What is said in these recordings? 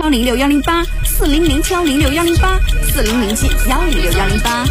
108，4007-108，4007-108。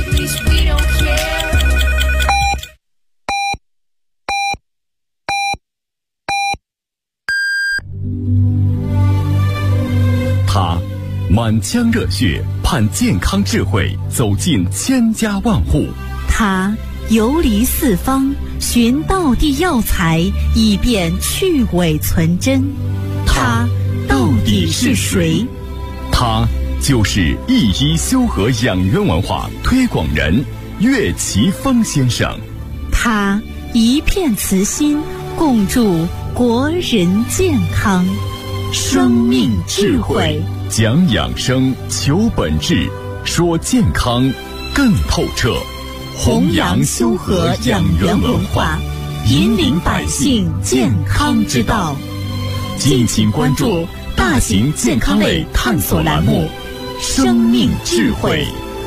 他满腔热血盼健康智慧走进千家万户， 他游离四方寻道地药材以便去伪存真，他到底是谁？ 他就是一一修和养元文化推广人岳奇峰先生。 他一片慈心共筑国人健康，生命智慧， 讲养生求本质，说健康更透彻， 弘扬修和养元文化，引领百姓健康之道。 敬请关注大型健康类探索栏目《生命智慧》。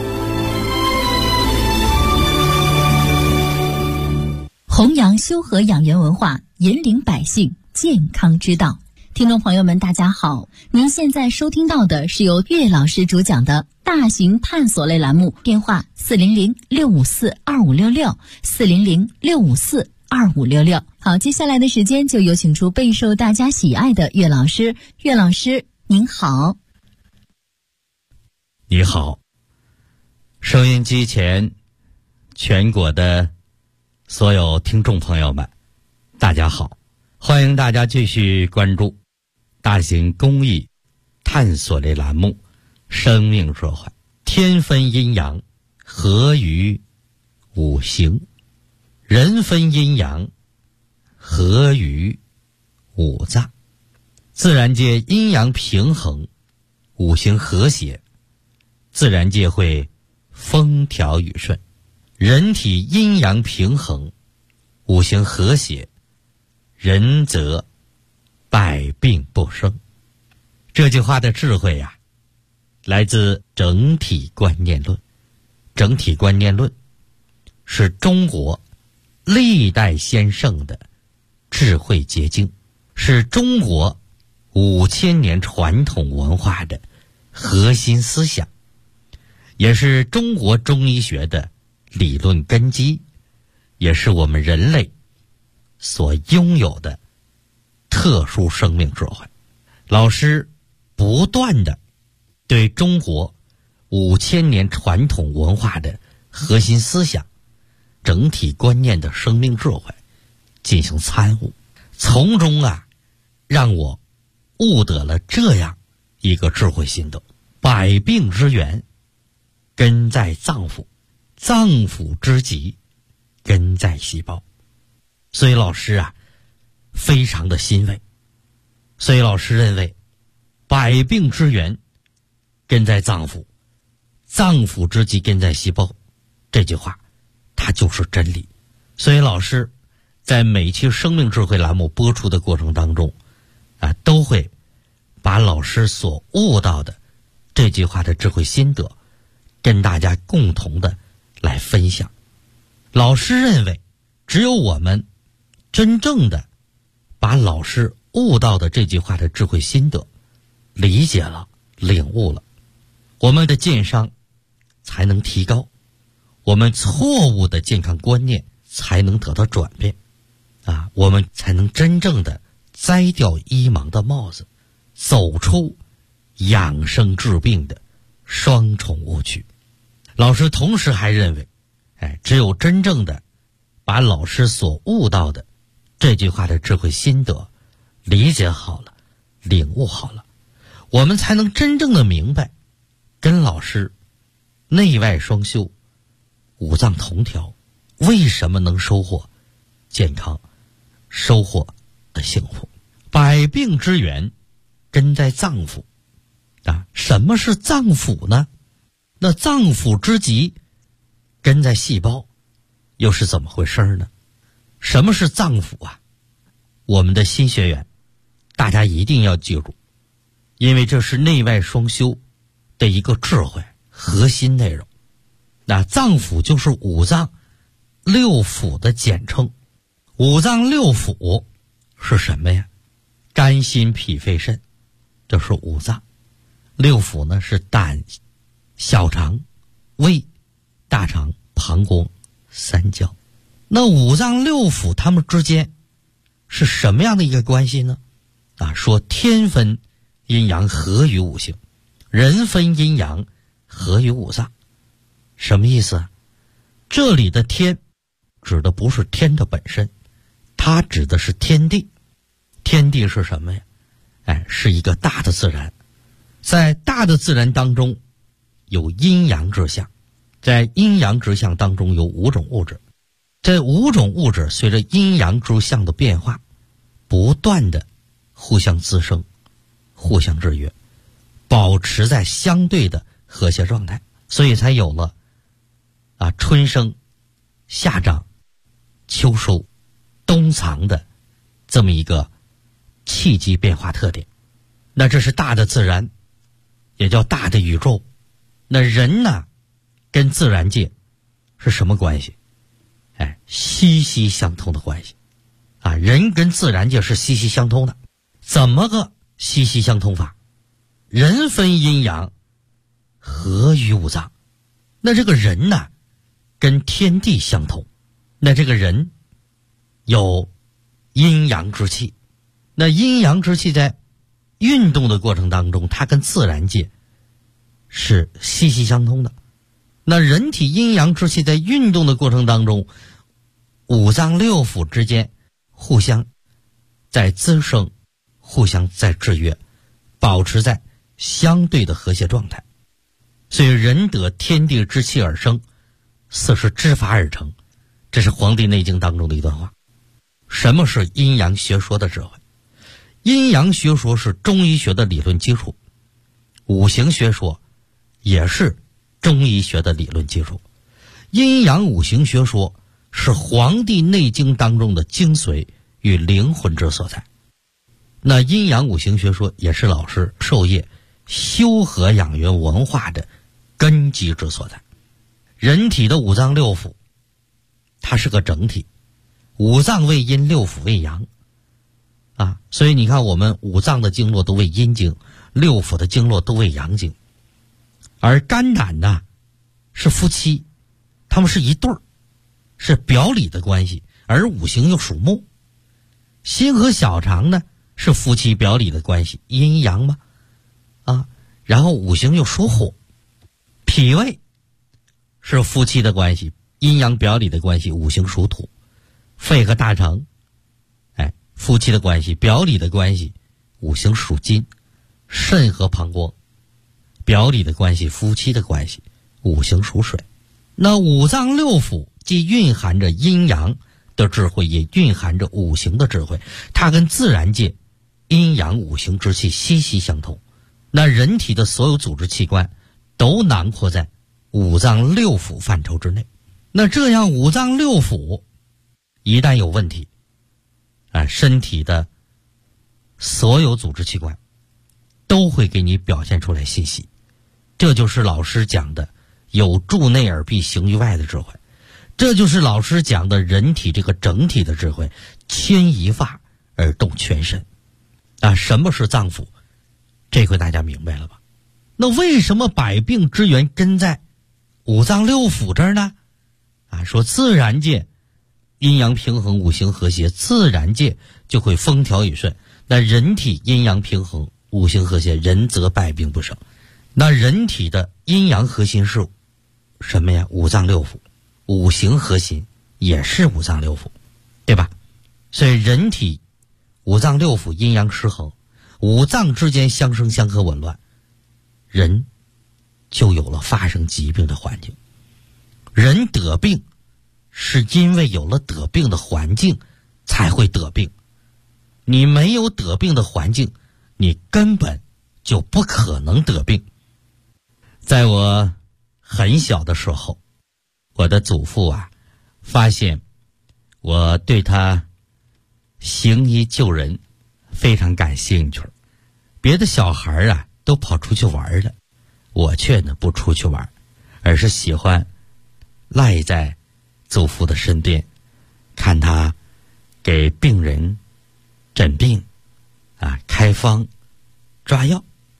弘扬修和养元文化，引领百姓健康之道。听众朋友们大家好，您现在收听到的是由岳老师主讲的大型探索类栏目，电话400-654-2566，400-654-2566。好，接下来的时间就有请出备受大家喜爱的岳老师。岳老师您好。 你好，收音机前全国的所有听众朋友们大家好，欢迎大家继续关注大型公益探索类栏目《生命智慧》，天分阴阳，合于五行；人分阴阳，合于五脏。自然界阴阳平衡，五行和谐，自然界会风调雨顺；人体阴阳平衡，五行和谐，人则百病不生。这句话的智慧呀，来自整体观念论。整体观念论是中国历代先圣的智慧结晶，是中国5000年传统文化的核心思想，也是中国中医学的理论根基，也是我们人类所拥有的特殊生命智慧。老师不断的对中国5000年传统文化的核心思想、整体观念的生命智慧进行参悟，从中让我悟得了这样一个智慧心得：百病之源根在脏腑，脏腑之疾根在细胞。所以老师非常的欣慰。所以老师认为百病之源根在脏腑，脏腑之疾根在细胞，这句话它就是真理。所以老师在每期生命智慧栏目播出的过程当中都会把老师所悟到的这句话的智慧心得跟大家共同的来分享。老师认为只有我们真正的把老师悟到的这句话的智慧心得理解了、领悟了，我们的健康才能提高，我们错误的健康观念才能得到转变我们才能真正的摘掉医盲的帽子，走出养生治病的双重误区。老师同时还认为只有真正的把老师所悟到的这句话的智慧心得理解好了、领悟好了，我们才能真正的明白跟老师内外双修、五脏同调为什么能收获健康、收获的幸福。百病之源根在脏腑什么是脏腑呢？那脏腑之疾根在细胞，又是怎么回事呢？什么是脏腑我们的新学员大家一定要记住，因为这是内外双修的一个智慧核心内容。那脏腑就是五脏六腑的简称。五脏六腑是什么呀？肝心脾肺肾，这是五脏。 六腑呢是胆、小肠、胃、大肠、膀胱、三焦。那五脏六腑它们之间是什么样的一个关系呢？说天分阴阳合于五行，人分阴阳合于五脏。什么意思啊？这里的天指的不是天的本身，它指的是天地。天地是什么呀？是一个大的自然。在大的自然当中有阴阳之象，在阴阳之象当中有5种物质。这5种物质随着阴阳之象的变化，不断的互相滋生，互相制约，保持在相对的和谐状态，所以才有了春生、夏长、秋收、冬藏的这么一个气机变化特点。那这是大的自然，也叫大的宇宙。那人呢，跟自然界是什么关系？息息相通的关系。人跟自然界是息息相通的。怎么个息息相通法？人分阴阳，合于五脏。那这个人呢，跟天地相通。那这个人有阴阳之气。那阴阳之气在运动的过程当中，它跟自然界是息息相通的。那人体阴阳之气在运动的过程当中，五脏六腑之间互相在滋生，互相在制约，保持在相对的和谐状态。所以人得天地之气而生，四时之法而成。这是《黄帝内经》当中的一段话。什么是阴阳学说的智慧？阴阳学说是中医学的理论基础，五行学说也是中医学的理论基础。阴阳五行学说是《黄帝内经》当中的精髓与灵魂之所在。那阴阳五行学说也是老师授业修和养元文化的根基之所在。人体的五脏六腑它是个整体，五脏为阴，六腑为阳所以你看我们五脏的经络都为阴经，六腑的经络都为阳经。而肝胆呢是夫妻，他们是一对儿，是表里的关系，而五行又属木。心和小肠呢是夫妻表里的关系，阴阳嘛然后五行又属火。脾胃是夫妻的关系，阴阳表里的关系，五行属土。肺和大肠夫妻的关系，表里的关系，五行属金。肾和膀胱表里的关系，夫妻的关系，五行属水。那五脏六腑既蕴含着阴阳的智慧，也蕴含着五行的智慧，它跟自然界阴阳五行之气息息相通。那人体的所有组织器官都囊括在五脏六腑范畴之内。那这样五脏六腑一旦有问题身体的所有组织器官都会给你表现出来信息。这就是老师讲的有助内而必行于外的智慧，这就是老师讲的人体这个整体的智慧，牵一发而动全身什么是脏腑？这回大家明白了吧？那为什么百病之源根在五脏六腑这儿呢？说自然界阴阳平衡，五行和谐，自然界就会风调雨顺。那人体阴阳平衡，五行和谐，人则百病不生。那人体的阴阳核心是什么呀？五脏六腑。五行核心也是五脏六腑，对吧？所以人体五脏六腑阴阳失衡，五脏之间相生相克紊乱，人就有了发生疾病的环境。人得病是因为有了得病的环境才会得病，你没有得病的环境，你根本就不可能得病。在我很小的时候，我的祖父发现我对他行医救人非常感兴趣。别的小孩都跑出去玩了，我却不出去玩，而是喜欢赖在祖父的身边，看他给病人诊病开方抓药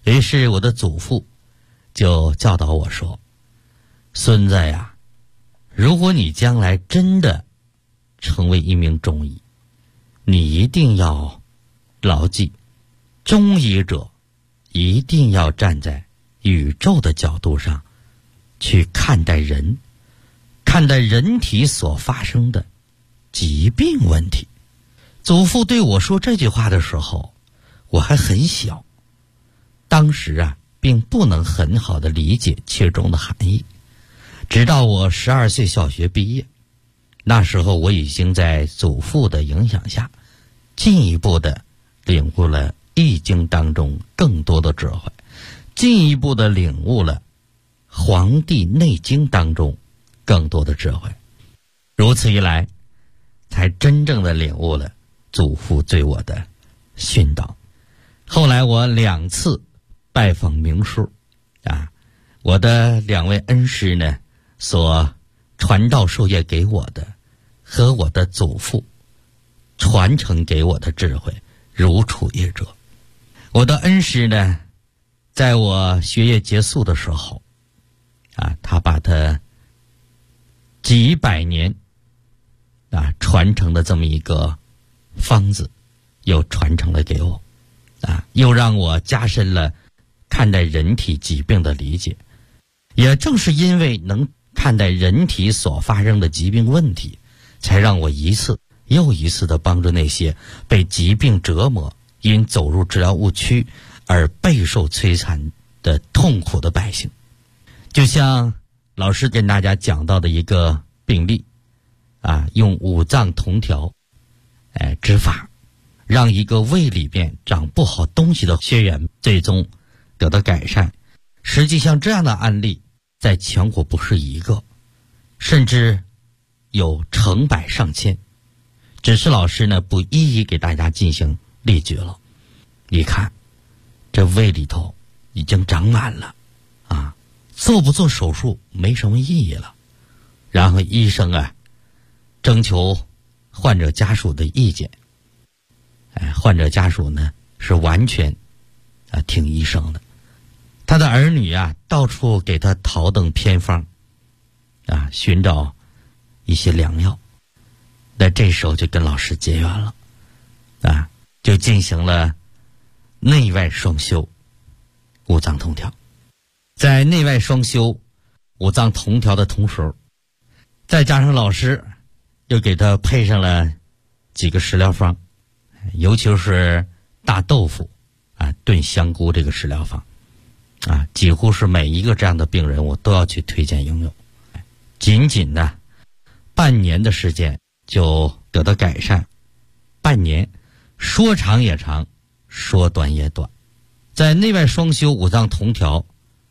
于是我的祖父就教导我说，孙子呀，如果你将来真的成为一名中医，你一定要牢记，中医者一定要站在宇宙的角度上去看待人，看待人体所发生的疾病问题。祖父对我说这句话的时候，我还很小，当时啊并不能很好的理解其中的含义。直到我12岁小学毕业，那时候我已经在祖父的影响下，进一步的领悟了《易经》当中更多的智慧，进一步的领悟了《黄帝内经》当中更多的智慧。如此一来，才真正的领悟了祖父对我的训导。后来我2次拜访名师我的2位恩师呢，所传道授业给我的和我的祖父传承给我的智慧如出一辙。我的恩师呢，在我学业结束的时候他把他几百年传承的这么一个方子又传承了给我又让我加深了看待人体疾病的理解。也正是因为能看待人体所发生的疾病问题，才让我一次又一次地帮助那些被疾病折磨，因走入治疗误区而备受摧残的痛苦的百姓。就像老师跟大家讲到的一个病例用五脏同调之法，让一个胃里边长不好东西的血源最终得到改善。实际上这样的案例在全国不是一个，甚至有成百上千，只是老师呢不一一给大家进行列举了。你看这胃里头已经长满了做不做手术没什么意义了。然后医生征求患者家属的意见，患者家属呢是完全听医生的。他的儿女到处给他讨等偏方寻找一些良药。那这时候就跟老师结缘了就进行了内外双修，五脏同调。在内外双修五脏同调的同时，再加上老师又给他配上了几个食疗方，尤其是大豆腐炖香菇这个食疗方几乎是每一个这样的病人我都要去推荐应用。仅仅半年的时间就得到改善。半年说长也长，说短也短。在内外双修五脏同调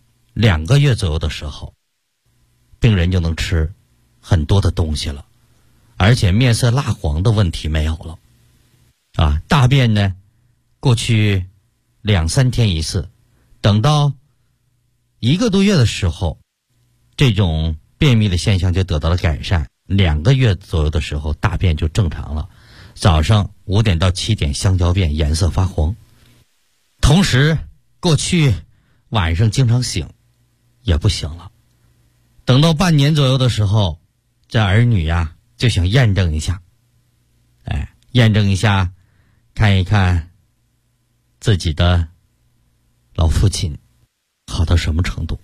2个月左右的时候，病人就能吃很多的东西了，而且面色蜡黄的问题没有了大便呢过去2-3天一次，等到1个多月的时候，这种便秘的现象就得到了改善。2个月左右的时候，大便就正常了，早上5点到7点香蕉便，颜色发黄。同时过去晚上经常醒也不行了。等到半年左右的时候，这儿女就想验证一下验证一下，看一看自己的老父亲好到什么程度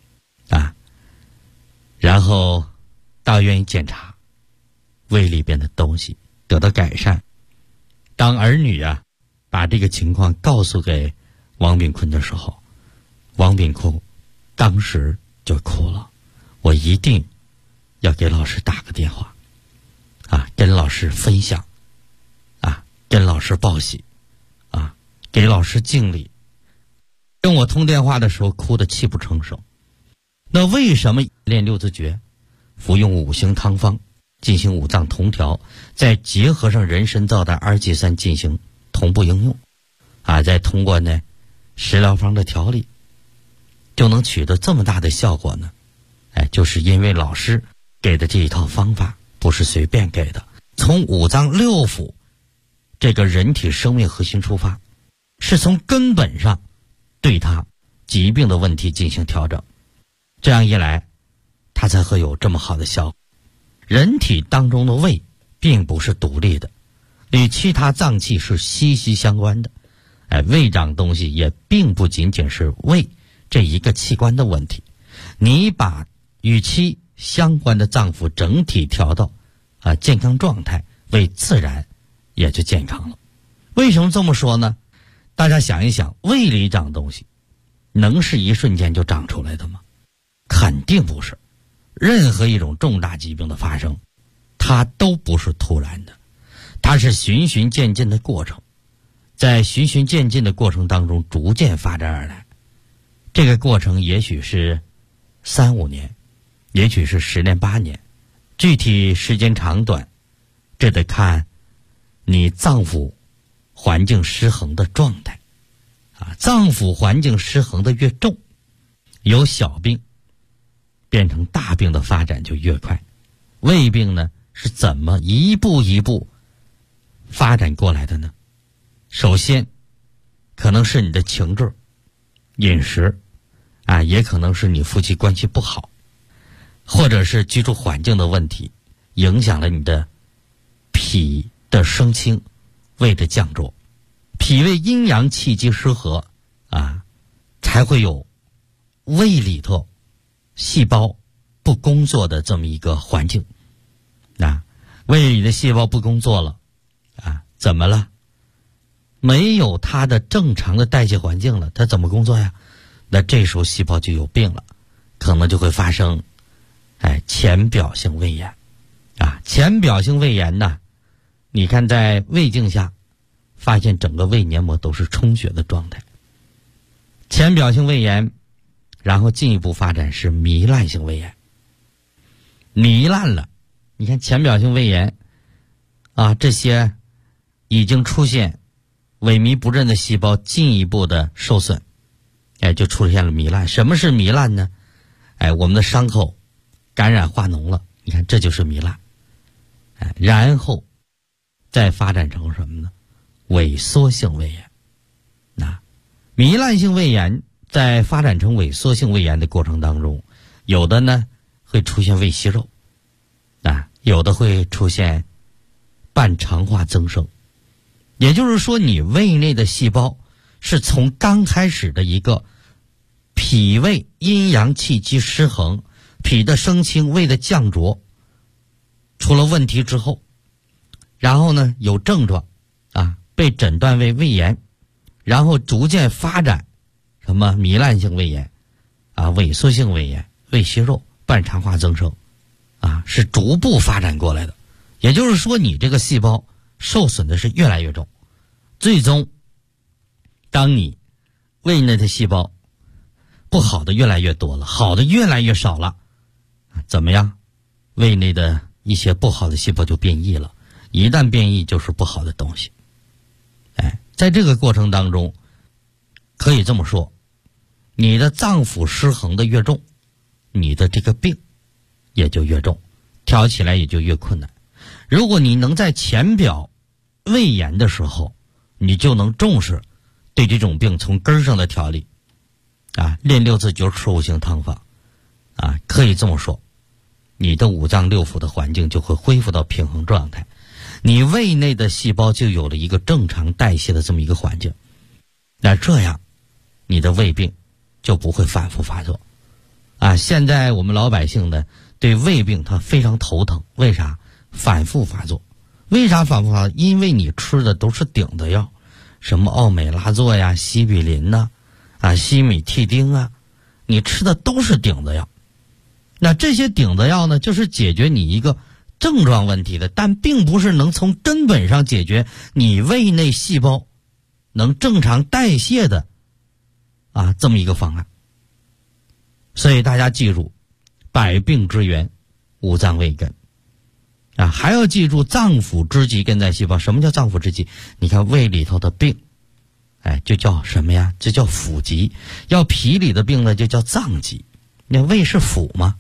然后到医院检查胃里边的东西得到改善。当儿女把这个情况告诉给王炳坤的时候，王炳坤当时就哭了。我一定要给老师打个电话跟老师分享跟老师报喜给老师敬礼。跟我通电话的时候哭得泣不成声。那为什么练六字诀，服用5行汤方，进行五脏同调，再结合上人参皂苷2G3进行同步应用再通过呢食疗方的调理，就能取得这么大的效果呢？就是因为老师给的这一套方法不是随便给的，从五脏六腑这个人体生命核心出发，是从根本上对它疾病的问题进行调整，这样一来它才会有这么好的效果。人体当中的胃并不是独立的，与其他脏器是息息相关的。胃长东西也并不仅仅是胃这一个器官的问题，你把与其相关的脏腑整体调到健康状态，胃自然也就健康了。为什么这么说呢？大家想一想，胃里长东西能是一瞬间就长出来的吗？肯定不是。任何一种重大疾病的发生，它都不是突然的，它是循序渐进的过程，在循序渐进的过程当中逐渐发展而来。这个过程也许是3-5年，也许是10年8年，具体时间长短这得看你脏腑环境失衡的状态。脏腑环境失衡的越重，由小病变成大病的发展就越快。胃病呢是怎么一步一步发展过来的呢？首先可能是你的情志、饮食也可能是你夫妻关系不好，或者是居住环境的问题影响了你的脾的升清，胃的降浊。脾胃阴阳气机失和才会有胃里头细胞不工作的这么一个环境。胃里的细胞不工作了怎么了？没有它的正常的代谢环境了，它怎么工作呀？那这时候细胞就有病了，可能就会发生浅表性胃炎浅表性胃炎呢，你看在胃镜下发现整个胃黏膜都是充血的状态。浅表性胃炎然后进一步发展是糜烂性胃炎。糜烂了，你看浅表性胃炎这些已经出现萎靡不振的细胞进一步的受损，就出现了糜烂。什么是糜烂呢？我们的伤口感染化脓了，你看这就是糜烂。然后再发展成什么呢？萎缩性胃炎。糜烂性胃炎在发展成萎缩性胃炎的过程当中，有的呢会出现胃息肉有的会出现半肠化增生。也就是说，你胃内的细胞是从刚开始的一个脾胃阴阳气机失衡，脾的升清，胃的降浊出了问题之后，然后呢有症状被诊断为胃炎，然后逐渐发展什么糜烂性胃炎萎缩性胃炎、胃息肉、半肠化增生是逐步发展过来的。也就是说，你这个细胞受损的是越来越重，最终当你胃内的细胞不好的越来越多了，好的越来越少了，怎么样？胃内的一些不好的细胞就变异了，一旦变异就是不好的东西。在这个过程当中，可以这么说，你的脏腑失衡的越重，你的这个病也就越重，调起来也就越困难。如果你能在浅表胃炎的时候，你就能重视对这种病从根上的调理练6字诀15行汤法可以这么说，你的五脏六腑的环境就会恢复到平衡状态，你胃内的细胞就有了一个正常代谢的这么一个环境，那这样你的胃病就不会反复发作现在我们老百姓呢对胃病他非常头疼，为啥？反复发作。为啥反复发作？因为你吃的都是顶的药，什么奥美拉唑呀、西比林西米替丁你吃的都是顶的药。那这些顶的药呢，就是解决你一个症状问题的，但并不是能从根本上解决你胃内细胞能正常代谢的这么一个方案。所以大家记住，百病之源五脏胃根还要记住脏腑之疾根在细胞。什么叫脏腑之疾？你看胃里头的病就叫什么呀？这叫腑疾。要脾里的病呢就叫脏疾。那胃是腑吗？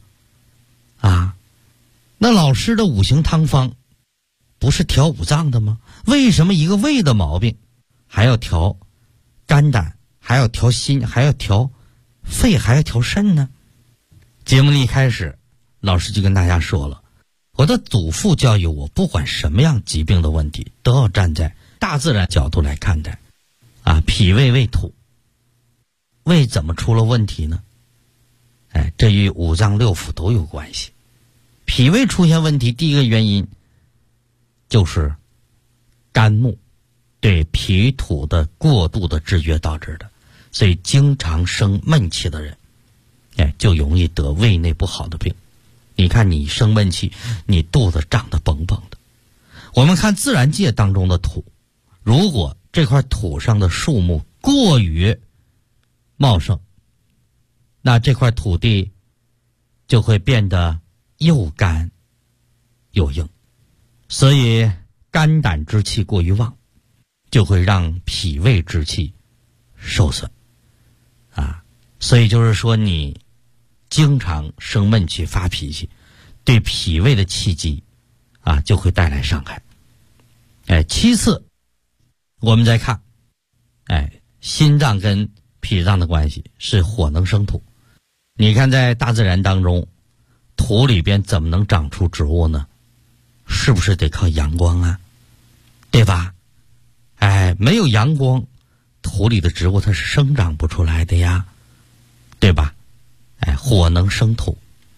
那老师的五行汤方不是调五脏的吗？为什么一个胃的毛病还要调肝胆还要调心，还要调肺，还要调肾呢？节目的一开始，老师就跟大家说了，我的祖父教育我，不管什么样疾病的问题，都要站在大自然角度来看待。脾胃为土，胃怎么出了问题呢？这与五脏六腑都有关系。脾胃出现问题，第一个原因就是肝木对脾土的过度的制约导致的，所以经常生闷气的人，就容易得胃内不好的病。你看你生闷气，你肚子胀得绷绷的。我们看自然界当中的土，如果这块土上的树木过于茂盛，那这块土地就会变得又干又硬，所以肝胆之气过于旺，就会让脾胃之气受损所以就是说你经常生闷气发脾气，对脾胃的气机就会带来伤害。其次我们再看心脏跟脾脏的关系是火能生土。你看在大自然当中，土里边怎么能长出植物呢？是不是得靠阳光啊？对吧？没有阳光，土里的植物它是生长不出来的呀，对吧？火能生土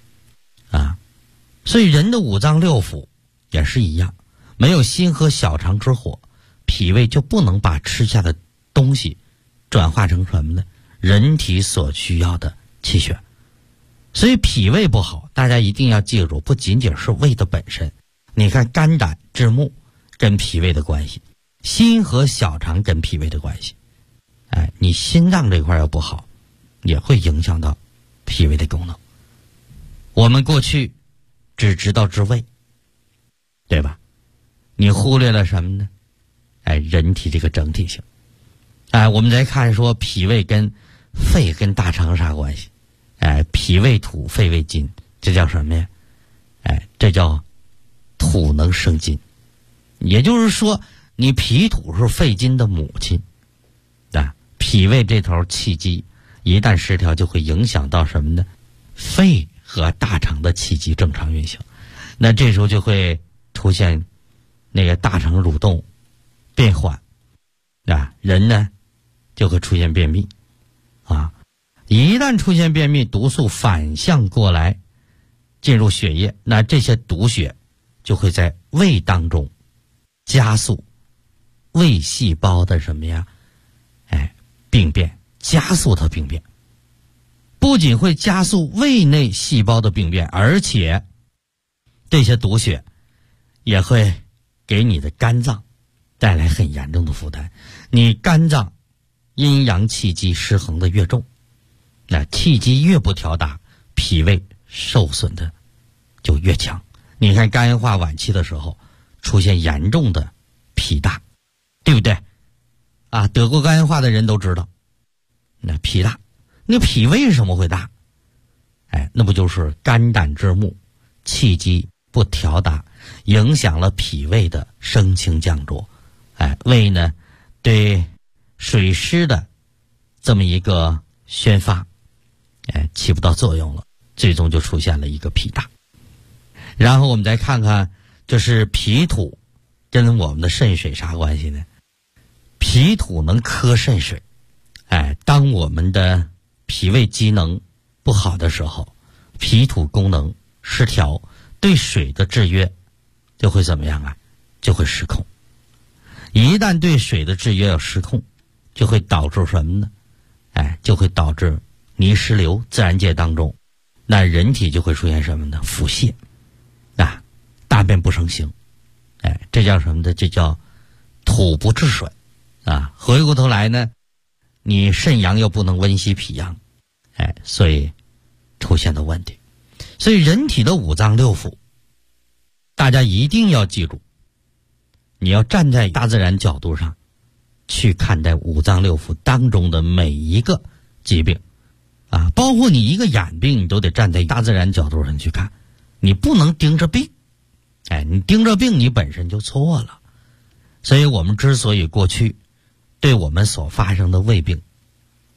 所以人的五脏六腑也是一样，没有心和小肠之火，脾胃就不能把吃下的东西转化成什么呢？人体所需要的气血。所以脾胃不好，大家一定要记住，不仅仅是胃的本身，你看肝胆之木跟脾胃的关系，心和小肠跟脾胃的关系。你心脏这块要不好，也会影响到脾胃的功能。我们过去只知道治胃，对吧？你忽略了什么呢？人体这个整体性。我们再看说脾胃跟肺跟大肠啥关系？脾胃土，肺胃金，这叫什么呀？这叫土能生金。也就是说，你脾土是肺金的母亲脾胃这头气机一旦失调，就会影响到什么呢？肺和大肠的气机正常运行，那这时候就会出现那个大肠蠕动变缓人呢就会出现便秘一旦出现便秘，毒素反向过来进入血液，那这些毒血就会在胃当中加速胃细胞的什么呀？病变，加速它病变。不仅会加速胃内细胞的病变，而且这些毒血也会给你的肝脏带来很严重的负担。你肝脏阴阳气机失衡的越重，那气机越不调达，脾胃受损的就越强。你看肝硬化晚期的时候出现严重的脾大，对不对得过肝硬化的人都知道，那脾大，那脾为什么会大？那不就是肝胆之木气机不调达，影响了脾胃的升清降浊。胃呢对水湿的这么一个宣发起不到作用了，最终就出现了一个脾大。然后我们再看看，就是脾土跟我们的肾水啥关系呢？脾土能克肾水。当我们的脾胃机能不好的时候，脾土功能失调，对水的制约就会怎么样就会失控。一旦对水的制约要失控，就会导致什么呢？就会导致泥石流。自然界当中，那人体就会出现什么呢？腹泻大便不成形。这叫什么呢？这叫土不治水回过头来呢，你肾阳又不能温煦脾阳，所以出现的问题。所以人体的五脏六腑，大家一定要记住，你要站在大自然角度上去看待五脏六腑当中的每一个疾病包括你一个眼病，你都得站在大自然角度上去看，你不能盯着病。你盯着病，你本身就错了。所以我们之所以过去对我们所发生的胃病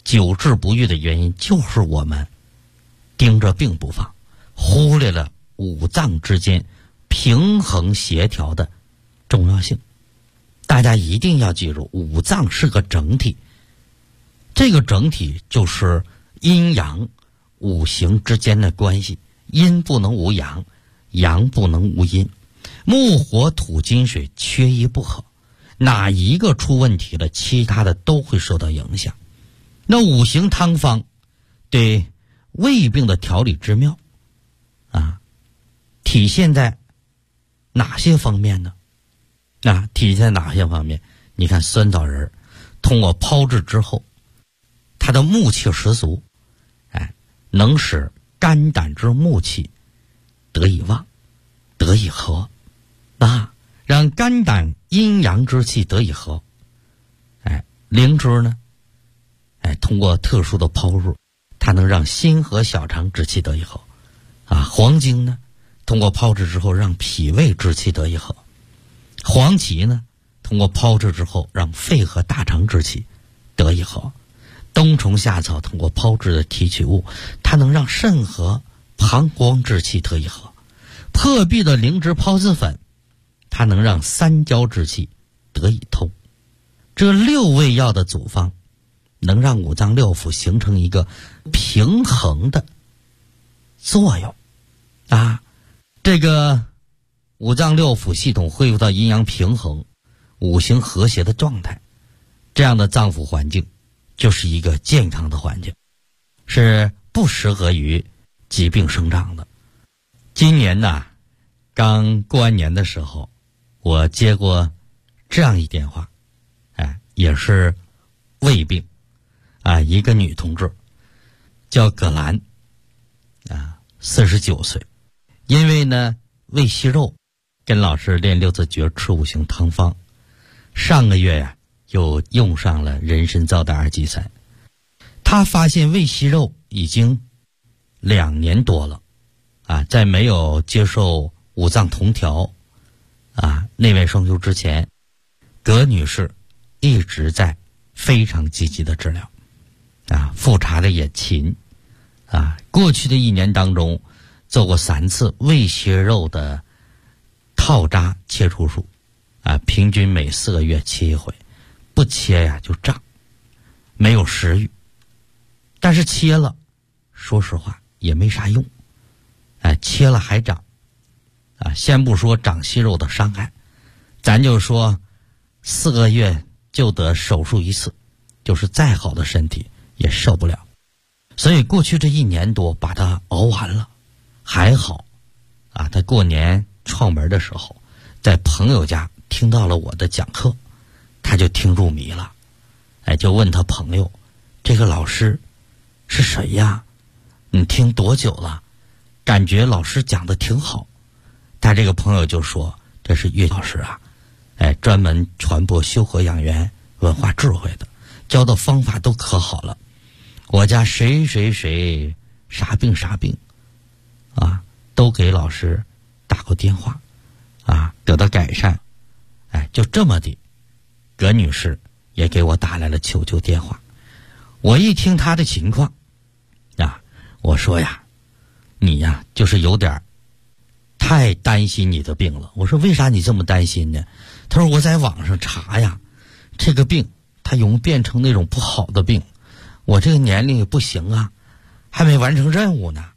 久治不愈的原因就是我们盯着病不放，忽略了五脏之间平衡协调的重要性。大家一定要记住，五脏是个整体，这个整体就是阴阳五行之间的关系，阴不能无阳，阳不能无阴，木火土金水缺一不可，哪一个出问题了，其他的都会受到影响。那五行汤方对胃病的调理之妙体现在哪些方面呢？体现在哪些方面？你看酸枣仁通过炮制之后，它的木气十足，能使肝胆之木气得以旺，得以和，让肝胆阴阳之气得以和。灵芝呢，通过特殊的炮入，它能让心和小肠之气得以和。黄精呢，通过炮制之后让脾胃之气得以和。黄芪呢，通过炮制之后让肺和大肠之气得以和。冬虫夏草通过炮制的提取物，它能让肾和膀胱之气得以和。破壁的灵芝炮制粉，它能让三焦之气得以通。这6味药的组方能让五脏六腑形成一个平衡的作用这个五脏六腑系统恢复到阴阳平衡、五行和谐的状态，这样的脏腑环境就是一个健康的环境，是不适合于疾病生长的。今年刚过完年的时候，我接过这样一电话，也是胃病一个女同志叫葛兰49岁，因为呢胃息肉，跟老师练6字诀吃5行汤方，上个月又用上了人参皂苷2G3。他发现胃息肉已经2年多了在没有接受五脏同调内外双修之前，葛女士一直在非常积极的治疗复查的也勤过去的1年当中做过3次胃息肉的套扎切除术平均每4个月切一回，不切就胀，没有食欲。但是切了，说实话也没啥用切了还长先不说长息肉的伤害，咱就说4个月就得手术1次，就是再好的身体也受不了。所以过去这1年多把它熬完了。还好他过年串门的时候在朋友家听到了我的讲课，他就听入迷了就问他朋友，这个老师是谁呀？你听多久了？感觉老师讲的挺好。他这个朋友就说，这是岳老师专门传播修和养元文化智慧的，教的方法都可好了。我家谁谁谁啥病啥病都给老师打过电话得到改善。就这么的，葛女士也给我打来了求救电话。我一听她的情况我说你就是有点太担心你的病了。我说为啥你这么担心呢？他说我在网上查这个病它容易变成那种不好的病，我这个年龄也不行还没完成任务呢。